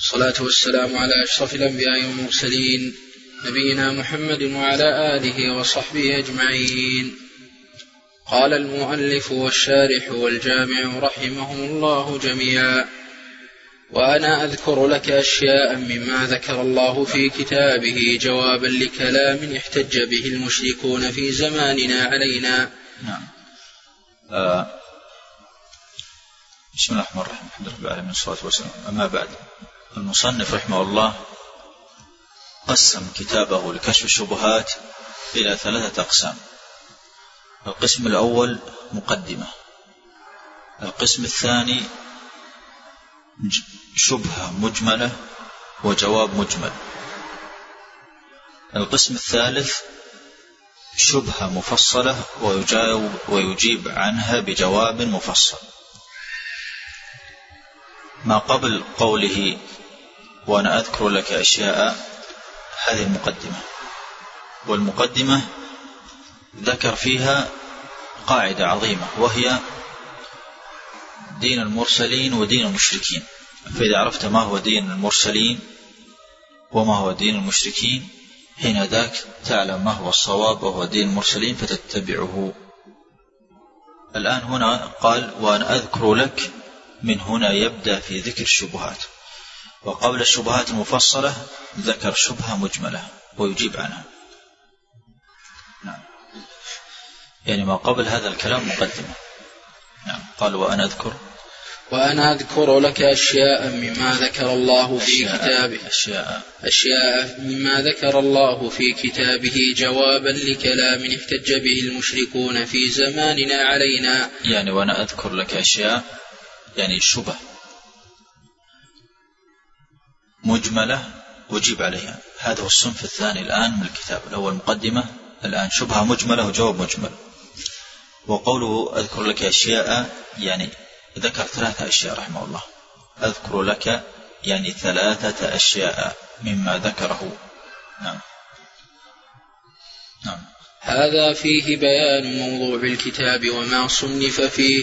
والصلاة والسلام على أشرف الأنبياء والمرسلين نبينا محمد وعلى آله وصحبه أجمعين. قال المؤلف والشارح والجامع رحمهم الله جميعا: وأنا أذكر لك أشياء مما ذكر الله في كتابه جوابا لكلام احتج به المشركون في زماننا علينا. نعم. بسم الله الرحمن الرحيم، الحمد لله العالمين والصلاة والسلام. أما بعد، المصنف رحمه الله قسم كتابه لكشف الشبهات إلى 3 أقسام. القسم الأول مقدمة، القسم الثاني شبهة مجملة وجواب مجمل، القسم الثالث شبهة مفصلة ويجيب عنها بجواب مفصل. ما قبل قوله وأنا أذكر لك أشياء، هذه المقدمة، والمقدمة ذكر فيها قاعدة عظيمة وهي دين المرسلين ودين المشركين. فإذا عرفت ما هو دين المرسلين وما هو دين المشركين، حين ذاك تعلم ما هو الصواب وهو دين المرسلين فتتبعه. الآن هنا قال وأنا أذكر لك، من هنا يبدأ في ذكر الشبهات، وقبل الشبهات المفصلة ذكر شبهة مجملة ويجيب عنها. نعم. يعني ما قبل هذا الكلام مقدمة. نعم. قال وأنا أذكر لك أشياء مما ذكر الله في كتابه أشياء مما ذكر الله في كتابه جوابا لكلام احتج به المشركون في زماننا علينا. يعني وأنا أذكر لك أشياء يعني شبه مجملة وجيب عليها. هذا هو الصنف الثاني الآن من الكتاب. الأول مقدمة، الآن شبهة مجملة وجواب مجمل. وقوله أذكر لك أشياء يعني ذكر 3 أشياء رحمه الله. أذكر لك يعني 3 أشياء مما ذكره. نعم. نعم. هذا فيه بيان موضوع الكتاب وما صنف فيه،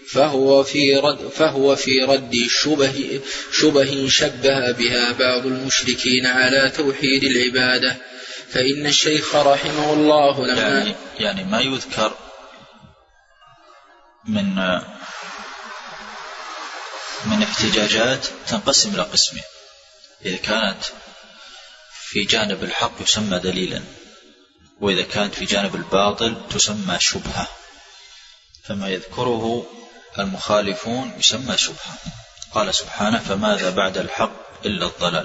فهو في رد شبه شبه بها بعض المشركين على توحيد العبادة. فإن الشيخ رحمه الله لما يعني ما يذكر من احتجاجات تنقسم إلى قسمين. إذا كانت في جانب الحق يسمى دليلا، وإذا كانت في جانب الباطل تسمى شبهة. فما يذكره المخالفون يسمى شبهة. قال سبحانه فماذا بعد الحق إلا الضلال.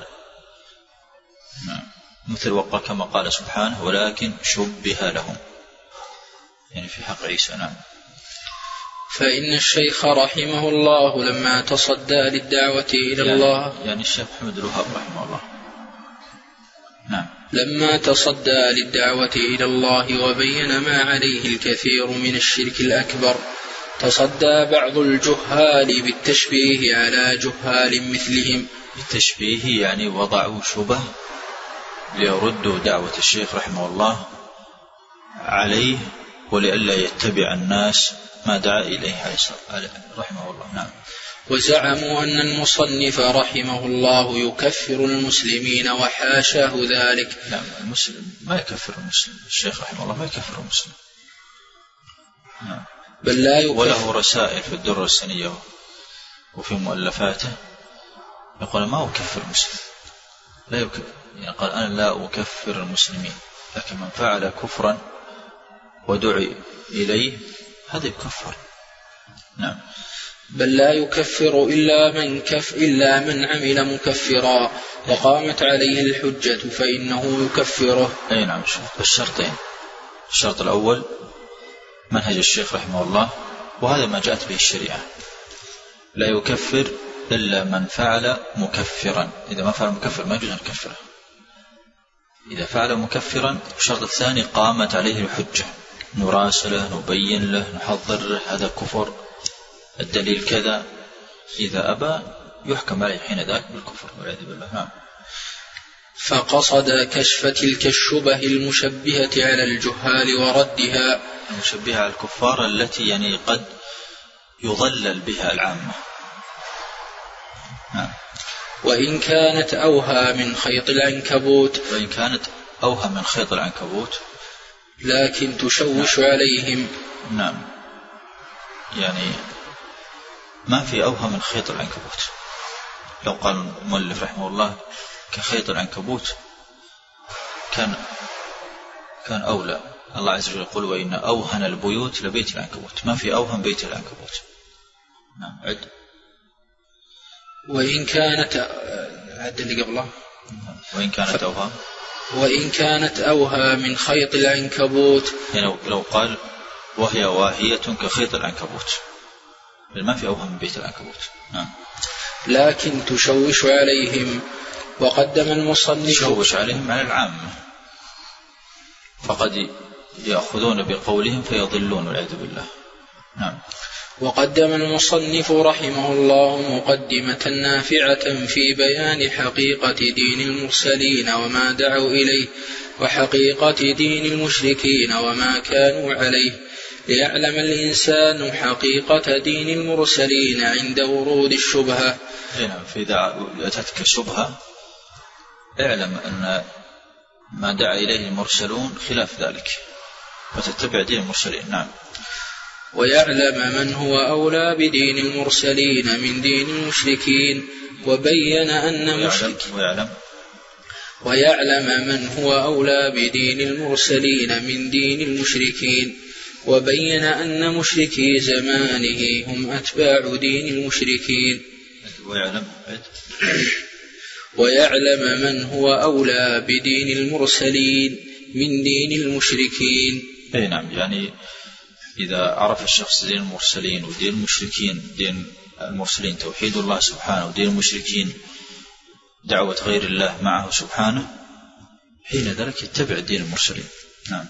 مثل وقع كما قال سبحانه ولكن شبه لهم، يعني في حق عيسى. نعم. فإن الشيخ رحمه الله لما تصدى للدعوة إلى الله، يعني الشيخ محمد الوهاب رحمه الله، نعم، لما تصدى للدعوة إلى الله وبين ما عليه الكثير من الشرك الأكبر، تصدى بعض الجهال بالتشبيه على جهال مثلهم. بالتشبيه يعني وضعوا شبه ليردوا دعوة الشيخ رحمه الله عليه، ولئلا يتبع الناس ما دعا إليه رحمه الله. نعم. وزعموا أن المصنف رحمه الله يكفر المسلمين وحاشاه ذلك. لا، المسلم ما يكفر المسلم. الشيخ رحمه الله ما يكفر المسلم. نعم. بل لا يكفر. وله رسائل في الدرة السنية وفي مؤلفاته يقول ما أكفر المسلم، لا يكفر. يعني قال أنا لا أكفر المسلمين، لكن من فعل كفرا ودعي إليه هذا يكفر. نعم. بل لا يكفر إلا من عمل مكفرا وقامت عليه الحجة فإنه يكفره. أي نعم. الشرطين: الشرط الأول منهج الشيخ رحمه الله، وهذا ما جاءت به الشريعة، لا يكفر إلا من فعل مكفرا. إذا ما فعل مكفر ما يجوز أن نكفره. إذا فعل مكفرا. الشرط الثاني قامت عليه الحجة، نراسله، نبين له، نحضر هذا كفر، الدليل كذا. إذا أبى يحكم عليه حين ذاك بالكفر والعياذ بالله. نعم. فقصد كشف تلك الشبه المشبهة على الجهال وردها. المشبهة على الكفار التي يعني قد يضلل بها العامة. وإن كانت أوهى من خيط العنكبوت لكن تشوش عليهم. نعم، يعني ما في أوهى من خيط العنكبوت. لو قال المؤلف رحمه الله كخيط العنكبوت كان أولى. الله عز وجل يقول وإن أوهن البيوت لبيت العنكبوت. ما في أوهن بيت العنكبوت. نعم. عد. وإن كانت عد اللي قبله. وإن كانت أوهى من خيط العنكبوت، يعني لو قال وهي واهية كخيط العنكبوت، ما في أوهى من بيت العنكبوت. نعم. لكن تشوش عليهم. وقدم المصنف تشوش عليهم على العامة، فقد يأخذون بقولهم فيضلون والعياذ بالله. نعم. وقدم المصنف رحمه الله مقدمة نافعة في بيان حقيقة دين المرسلين وما دعوا إليه، وحقيقة دين المشركين وما كانوا عليه، ليعلم الإنسان حقيقة دين المرسلين عند ورود الشبهة. فإذا أتتك شبهة اعلم أن ما دعا إليه المرسلون خلاف ذلك، فتتبع دين المرسلين. نعم. ويعلم من هو أولى بدين المرسلين من دين المشركين، وبين من هو أولى بدين المرسلين من دين المشركين، وبين أن مشركي زمانه هم أتباع دين المشركين. ويعلم من هو أولى بدين المرسلين من دين المشركين. أي نعم، يعني إذا عرف الشخص دين المرسلين ودين المشركين، دين المرسلين توحيد الله سبحانه، ودين المشركين دعوة غير الله معه سبحانه، حين ذلك يتبع دين المرسلين. نعم.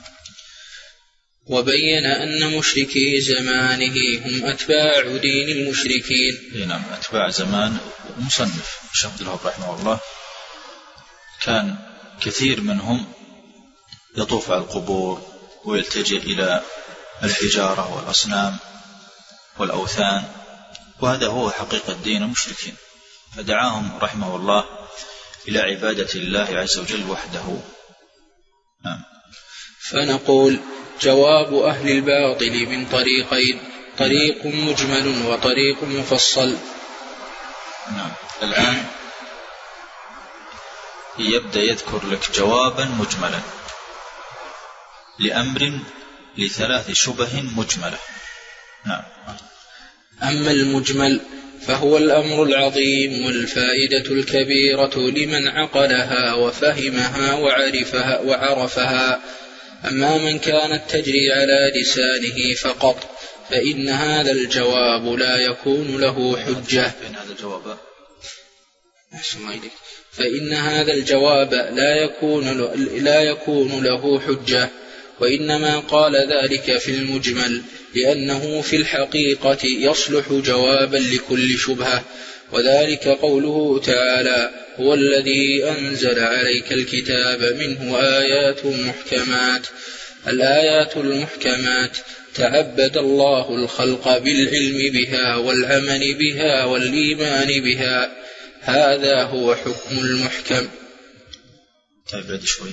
وبين أن مشركي زمانه هم أتباع دين المشركين. نعم، أتباع زمان المصنف الشيخ عبد الوهاب رحمه الله كان كثير منهم يطوف على القبور ويلتجئ إلى الحجارة والأصنام والأوثان، وهذا هو حقيقة دين المشركين، فدعاهم رحمه الله إلى عبادة الله عز وجل وحده. نعم. فنقول جواب أهل الباطل من طريقين، طريق مجمل وطريق مفصل. نعم. الآن يبدأ يذكر لك جوابا مجملا لأمر لثلاث شبه مجملة. نعم. أما المجمل فهو الأمر العظيم والفائدة الكبيرة لمن عقلها وفهمها وعرفها. أما من كانت تجري على لسانه فقط فإن هذا الجواب لا يكون له حجة. فإن هذا الجواب لا يكون له حجة، وإنما قال ذلك في المجمل لأنه في الحقيقة يصلح جوابا لكل شبهة، وذلك قوله تعالى: هو الذي أنزل عليك الكتاب منه آيات محكمات. الآيات المحكمات تعبد الله الخلق بالعلم بها والعمل بها والإيمان بها، هذا هو حكم المحكم. بعد شوي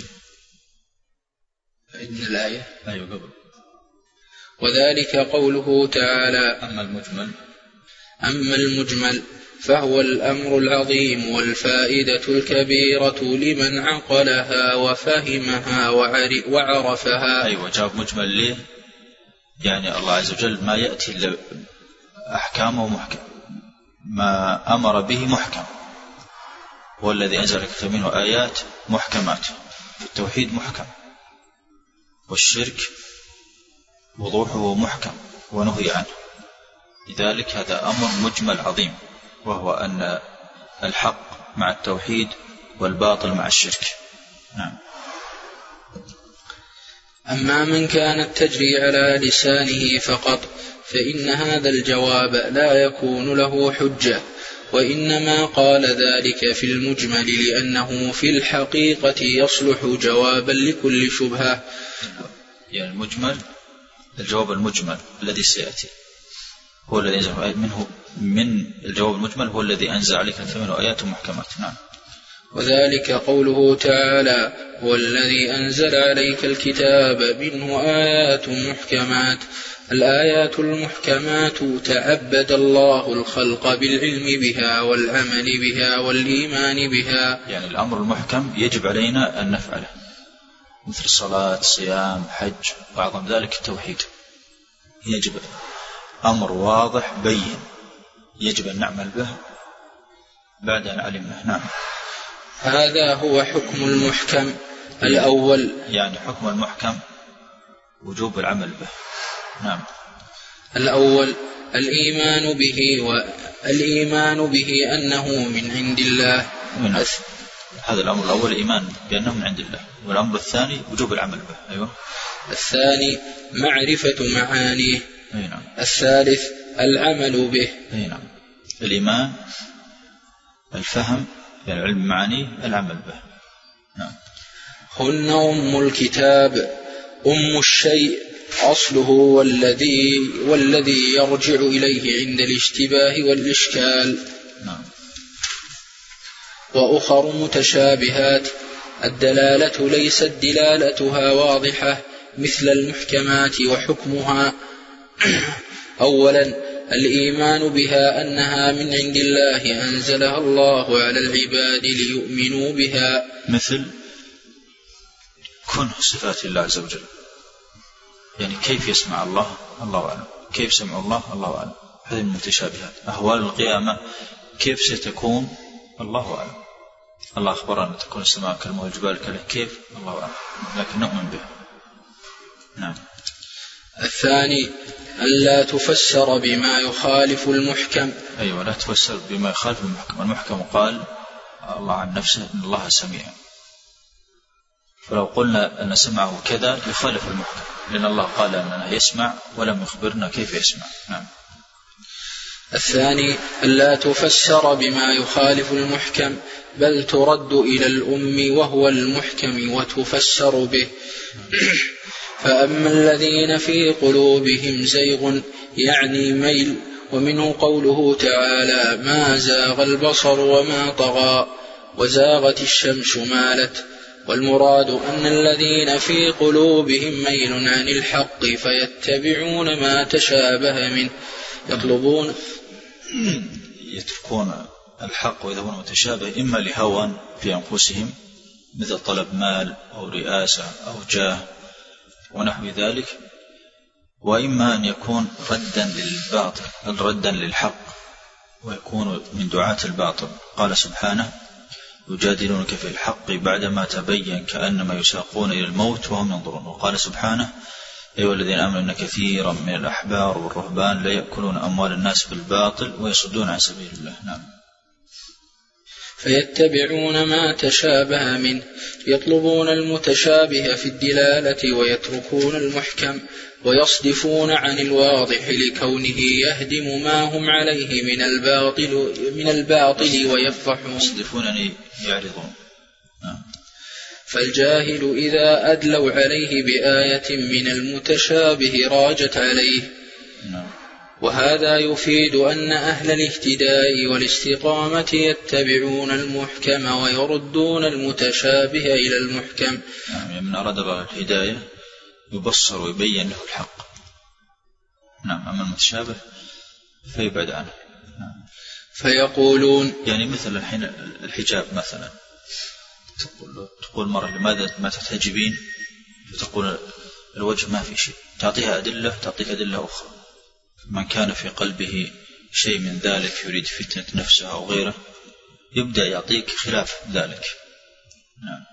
إن الآية قبل. وذلك قوله تعالى: أما المجمل فهو الأمر العظيم والفائدة الكبيرة لمن عقلها وفهمها وعرفها. أيوة، جاب مجمل ليه؟ يعني الله عز وجل ما يأتي إلا أحكامه محكم، ما أمر به محكم، هو الذي أنزل الكتاب منه آيات محكمات. التوحيد محكم، والشرك وضوحه محكم ونهي عنه، لذلك هذا أمر مجمل عظيم، وهو أن الحق مع التوحيد والباطل مع الشرك. نعم. أما من كانت تجري على لسانه فقط فإن هذا الجواب لا يكون له حجة، وإنما قال ذلك في المجمل لأنه في الحقيقة يصلح جوابا لكل شبهة. يعني المجمل، الجواب المجمل الذي سيأتي هو الذي أنزل منه من الجواب المجمل هو الذي أنزل عليك 8 آيات محكمات. نعم. وذلك قوله تعالى هو الذي أنزل عليك الكتاب منه آيات محكمات. الآيات المحكمات تعبد الله الخلق بالعلم بها والعمل بها والإيمان بها. يعني الأمر المحكم يجب علينا أن نفعله مثل الصلاة، صيام، حج، وأعظم ذلك التوحيد، يجب أمر واضح بين يجب أن نعمل به بعد أن علمنا. نعم. هذا هو حكم المحكم الأول. يعني حكم المحكم وجوب العمل به. نعم. الأول الإيمان به أنه من عند الله. هذا الأمر الأول الإيمان بأنه من عند الله. والأمر الثاني وجوب العمل به. أيوة. الثاني معرفة معانيه. نعم. الثالث العمل به. نعم. الإيمان، الفهم، يعني العلم معانيه، العمل به. نعم. هن أم الكتاب، أم الشيء أصله والذي يرجع إليه عند الاشتباه والإشكال. نعم. وأخر متشابهات الدلالة ليست دلالتها واضحة مثل المحكمات وحكمها. أولا الإيمان بها أنها من عند الله أنزلها الله على العباد ليؤمنوا بها، مثل كنه صفات الله عز وجل. يعني كيف يسمع الله؟ الله أعلم. كيف سمع الله؟ الله أعلم. هذه المتشابهات. أهوال القيامة كيف ستكون؟ الله أعلم. الله أخبرنا أن تكون السماء كالمهل والجبال كالعهن، كيف؟ الله أعلم، لكن نؤمن به. نعم. الثاني ألا تفسر بما يخالف المحكم. أيوة، لا تفسر بما يخالف المحكم. المحكم قال الله عن نفسه إن الله سميع، فلو قلنا أن سمعه كذا يخالف المحكم، لأن الله قال أنه يسمع ولم يخبرنا كيف يسمع. نعم. الثاني ألا تفسر بما يخالف المحكم، بل ترد إلى الأم وهو المحكم وتفسر به. فأما الذين في قلوبهم زيغ يعني ميل، ومنه قوله تعالى ما زاغ البصر وما طغى وزاغت الشمس مالت. والمراد أن الذين في قلوبهم ميل عن الحق فيتبعون ما تشابه منه، يتركون الحق ويذهبون متشابه إما لهوى في أنفسهم مثل طلب مال أو رئاسة أو جاه ونحو ذلك، وإما أن يكون ردا للباطل ردا للحق ويكون من دعاة الباطل. قال سبحانه يجادلونك في الحق بعدما تبين كأنما يساقون إلى الموت وهم ينظرون. وقال سبحانه أيها الذين آمنوا إن كثيرا من الأحبار والرهبان لا يأكلون أموال الناس بالباطل ويصدون عن سبيل الله. نعم. فيتبعون ما تشابه منه، يطلبون المتشابه في الدلالة ويتركون المحكم، ويصدفون عن الواضح لكونه يهدم ما هم عليه من الباطل ويفضحون. يصدفون يعني يعرضون. فالجاهل إذا أدلوا عليه بآية من المتشابه راجت عليه. وهذا يفيد أن أهل الاهتداء والاستقامة يتبعون المحكم ويردون المتشابه إلى المحكم. من أراد الله الهداية يبصر ويبين له الحق. نعم. أما المتشابه فيبعد عنه. فيقولون يعني مثل الحين الحجاب مثلا، تقول مرة لماذا ما تحتجبين؟ فتقول الوجه ما في شيء، تعطيها أدلة، تعطيك أدلة أخرى. من كان في قلبه شيء من ذلك يريد فتنة نفسه أو غيره يبدأ يعطيك خلاف ذلك. نعم.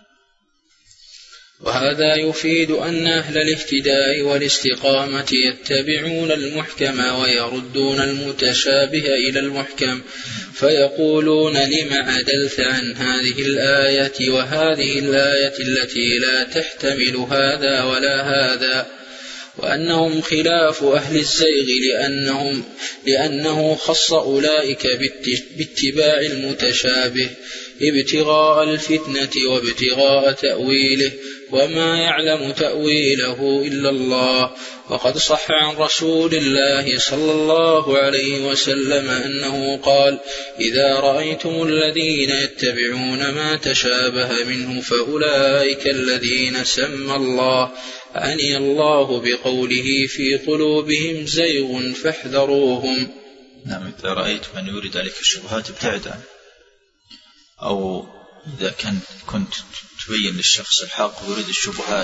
وهذا يفيد أن أهل الاهتداء والاستقامة يتبعون المحكم ويردون المتشابه إلى المحكم، فيقولون لم عدلت عن هذه الآية وهذه الآية التي لا تحتمل هذا ولا هذا. وأنهم خلاف أهل الزيغ لأنه خص أولئك باتباع المتشابه، ابتغاء الفتنة وابتغاء تأويله، وما يعلم تأويله إلا الله. وقد صح عن رسول الله صلى الله عليه وسلم أنه قال: إذا رأيتم الذين يتبعون ما تشابه منه فأولئك الذين سمى الله، عني الله بقوله في قلوبهم زيغ فاحذروهم. نعم، إذا رأيت من يريد عليك الشبهات ابتعد عنه، أو إذا كنت تبين للشخص الحق ويريد الشبهات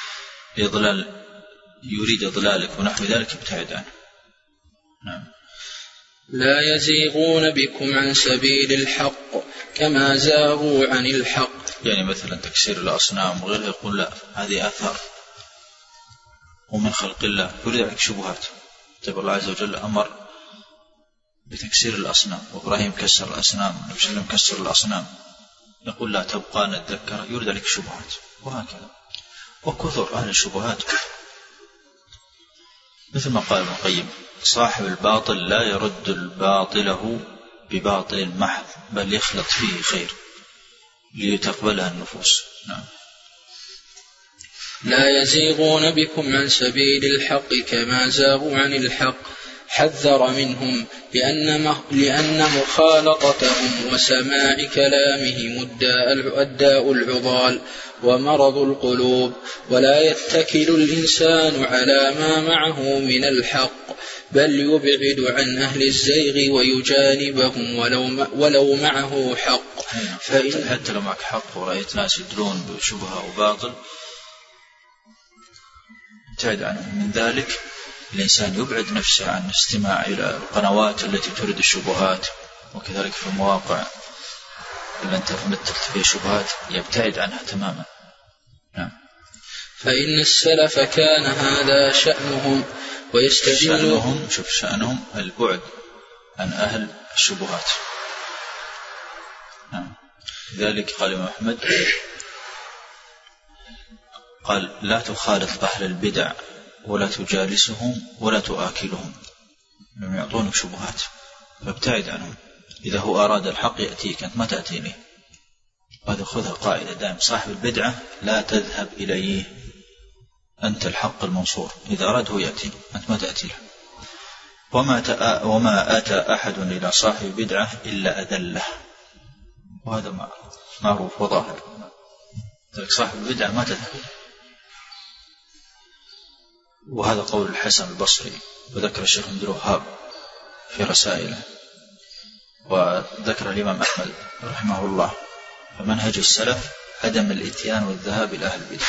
يريد إضلالك ونحو ذلك ابتعد عنه. نعم. لا يزيغون بكم عن سبيل الحق كما زاغوا عن الحق. يعني مثلا تكسير الأصنام وغيرها، يقول لا هذه آثار ومن خلق الله، يريد عليك شبهات. طيب الله عز وجل أمر بتكسير الأصنام، وإبراهيم كسر الأصنام، النبي صلى الله عليه وسلم كسر الأصنام، يقول لا تبقى نتذكر، يريد عليك شبهات، وهكذا. وكثر أهل الشبهات مثل ما قال ابن القيم: صاحب الباطل لا يرد الباطله بباطل محض، بل يخلط فيه خير ليتقبلها النفوس. نعم. لا يزيغون بكم عن سبيل الحق كما زاغوا عن الحق، حذر منهم لأن مخالطتهم وسماع كلامهم الداء العضال ومرض القلوب، ولا يتكل الإنسان على ما معه من الحق، بل يبعد عن أهل الزيغ ويجانبهم ولو معه حق. حتى لو معك حق ورأيت ناس يدلون بشبهة وباطل ابتعد عنهم. من ذلك الإنسان يبعد نفسه عن الاستماع إلى القنوات التي تريد الشبهات، وكذلك في المواقع اللي أنت متلت فيها شبهات يبتعد عنها تماما. نعم. فإن السلف كان هذا شأنهم ويستدلون. شأنهم البعد عن أهل الشبهات. نعم. لذلك قال الإمام أحمد قال: لا تخالط أهل البدع ولا تجالسهم ولا تآكلهم، لم يعطونك شبهات فابتعد عنهم. إذا هو أراد الحق يأتيك، أنت ما تأتي إليه. وهذا خذها قاعدة دائم: صاحب البدعة لا تذهب إليه، أنت الحق المنصور. إذا أراد هو يأتي، أنت ما تأتي له. وما أتى أحد إلى صاحب بدعة إلا أذله، وهذا معروف وظاهر. صاحب البدعة ما تذهب. وهذا قول الحسن البصري، وذكر الشيخ عبد الوهاب في رسائله، وذكر الإمام أحمد رحمه الله. فمنهج السلف عدم الإتيان والذهاب إلى أهل البدع.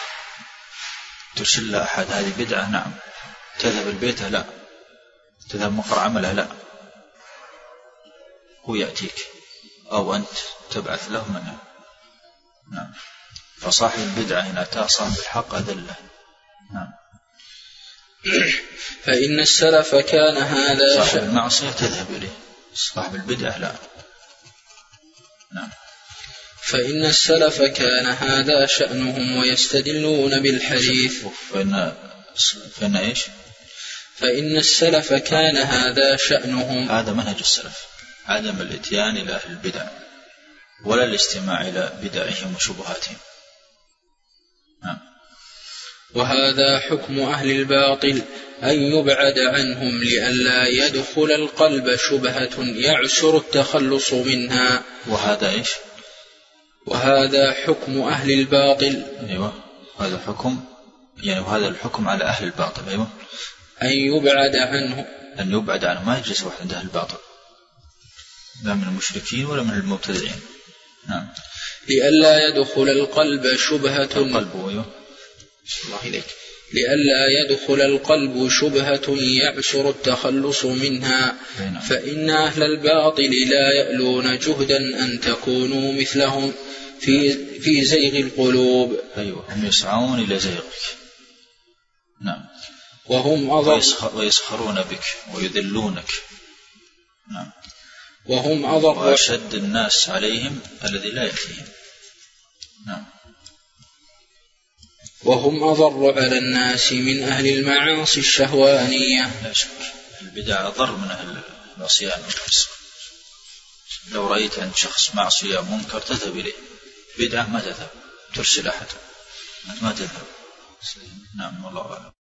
ترسل أحد هذه بدعة، نعم. تذهب البيت، لا. تذهب مقر عمله، لا. هو يأتيك أو أنت تبعث له منه. نعم. فصاحب البدعة إن أتى صاحب الحق أذله. نعم. فإن السلف كان هذا صاحب المعصية تذهب إليه، صاحب البدعة لا. نعم. فإن السلف كان هذا شأنهم ويستدلون بالحديث. فإن إيش؟ فإن السلف كان هذا شأنهم. هذا منهج السلف، عدم الاتيان إلى أهل البدع ولا الاستماع إلى بدعهم وشبهاتهم. نعم. وهذا حكم أهل الباطل، أن يبعد عنهم لئلا يدخل القلب شبهة يعسر التخلص منها. وهذا إيش؟ وهذا حكم أهل الباطل. أيوة، هذا حكم، يعني وهذا الحكم على أهل الباطل. أيوة. أن يبعد عنه، أن يبعد عنه، ما يجلس واحد عند أهل الباطل، لا من المشركين ولا من المبتدعين. نعم. لئلا يدخل القلب شبهة. القلب، أيوة. الله إليك. لئلا يدخل القلب شبهة يعسر التخلص منها. فإن أهل الباطل لا يألون جهدا أن تكونوا مثلهم في زيغ القلوب. أيوة، هم يسعون إلى زيغك. نعم. وهم ويسخرون بك ويذلونك. نعم. وهم أضر، وأشد الناس عليهم الذي لا يأتيهم. نعم. وهم أضر على الناس من أهل المعاصي الشهوانية. لا شك، البدع أضر من أهل العصيان والفسق. لو رأيت عند شخص معصية منكر تذهب إليه، بدعة ما تذهب، ترسل أحد ما تذهب. نعم والله أعلم.